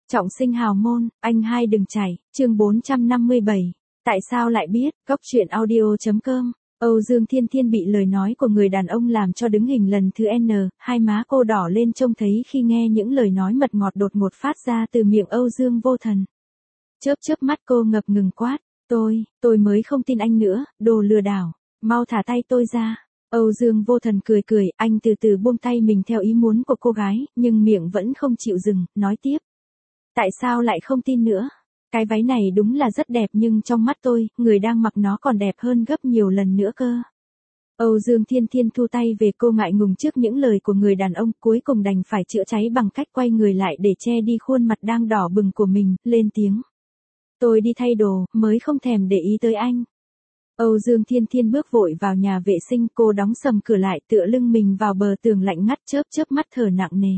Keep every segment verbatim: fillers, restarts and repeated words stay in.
Trọng sinh hào môn, anh hai đừng chảy, chương bốn trăm năm mươi bảy. Tại sao lại biết, góc truyện audio chấm com. Âu Dương Thiên Thiên bị lời nói của người đàn ông làm cho đứng hình lần thứ N, hai má cô đỏ lên trông thấy khi nghe những lời nói mật ngọt đột ngột phát ra từ miệng Âu Dương Vô Thần. Chớp chớp mắt cô ngập ngừng quát, tôi, tôi mới không tin anh nữa, đồ lừa đảo, mau thả tay tôi ra. Âu Dương Vô Thần cười cười, anh từ từ buông tay mình theo ý muốn của cô gái, nhưng miệng vẫn không chịu dừng, nói tiếp. Tại sao lại không tin nữa? Cái váy này đúng là rất đẹp nhưng trong mắt tôi, người đang mặc nó còn đẹp hơn gấp nhiều lần nữa cơ. Âu Dương Thiên Thiên thu tay về, cô ngại ngùng trước những lời của người đàn ông, cuối cùng đành phải chữa cháy bằng cách quay người lại để che đi khuôn mặt đang đỏ bừng của mình, lên tiếng. Tôi đi thay đồ, mới không thèm để ý tới anh. Âu Dương Thiên Thiên bước vội vào nhà vệ sinh, cô đóng sầm cửa lại, tựa lưng mình vào bờ tường lạnh ngắt, chớp chớp mắt thở nặng nề.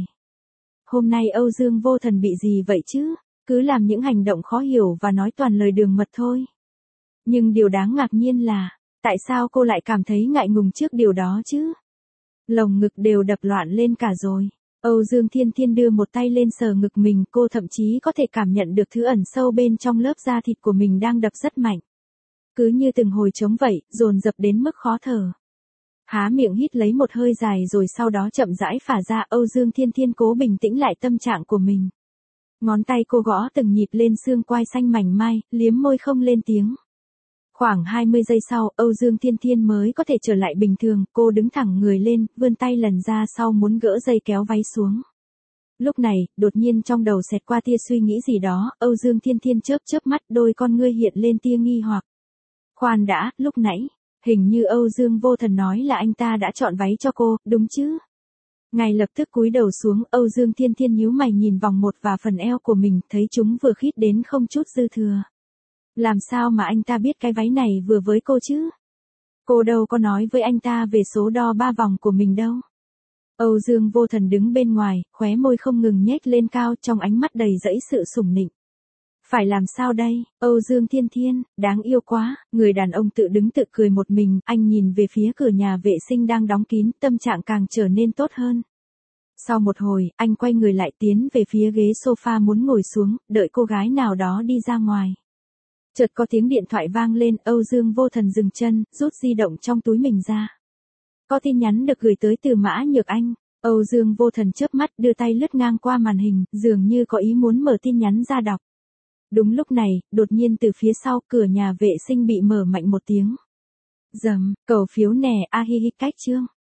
Hôm nay Âu Dương Vô Thần bị gì vậy chứ? Cứ làm những hành động khó hiểu và nói toàn lời đường mật thôi. Nhưng điều đáng ngạc nhiên là, tại sao cô lại cảm thấy ngại ngùng trước điều đó chứ? Lồng ngực đều đập loạn lên cả rồi. Âu Dương Thiên Thiên đưa một tay lên sờ ngực mình, cô thậm chí có thể cảm nhận được thứ ẩn sâu bên trong lớp da thịt của mình đang đập rất mạnh. Cứ như từng hồi trống vậy, dồn dập đến mức khó thở. Há miệng hít lấy một hơi dài rồi sau đó chậm rãi phả ra. Âu Dương Thiên Thiên cố bình tĩnh lại tâm trạng của mình. Ngón tay cô gõ từng nhịp lên xương quai xanh mảnh mai, liếm môi không lên tiếng. Khoảng hai mươi giây sau, Âu Dương Thiên Thiên mới có thể trở lại bình thường, cô đứng thẳng người lên, vươn tay lần ra sau muốn gỡ dây kéo váy xuống. Lúc này, đột nhiên trong đầu xẹt qua tia suy nghĩ gì đó, Âu Dương Thiên Thiên chớp chớp mắt, đôi con ngươi hiện lên tia nghi hoặc. Khoan đã, lúc nãy, hình như Âu Dương Vô Thần nói là anh ta đã chọn váy cho cô, đúng chứ? Ngay lập tức cúi đầu xuống, Âu Dương Thiên Thiên nhíu mày nhìn vòng một và phần eo của mình, thấy chúng vừa khít đến không chút dư thừa. Làm sao mà anh ta biết cái váy này vừa với cô chứ? Cô đâu có nói với anh ta về số đo ba vòng của mình đâu. Âu Dương Vô Thần đứng bên ngoài, khóe môi không ngừng nhếch lên cao, trong ánh mắt đầy dẫy sự sủng nịnh. Phải làm sao đây, Âu Dương Thiên Thiên, đáng yêu quá, người đàn ông tự đứng tự cười một mình, anh nhìn về phía cửa nhà vệ sinh đang đóng kín, tâm trạng càng trở nên tốt hơn. Sau một hồi, anh quay người lại tiến về phía ghế sofa muốn ngồi xuống, đợi cô gái nào đó đi ra ngoài. Chợt có tiếng điện thoại vang lên, Âu Dương Vô Thần dừng chân, rút di động trong túi mình ra. Có tin nhắn được gửi tới từ Mã Nhược Anh. Âu Dương Vô Thần chớp mắt đưa tay lướt ngang qua màn hình, dường như có ý muốn mở tin nhắn ra đọc. Đúng lúc này, đột nhiên từ phía sau cửa nhà vệ sinh bị mở mạnh một tiếng. Dầm, cầu phiếu nè, a hi hi cách chương.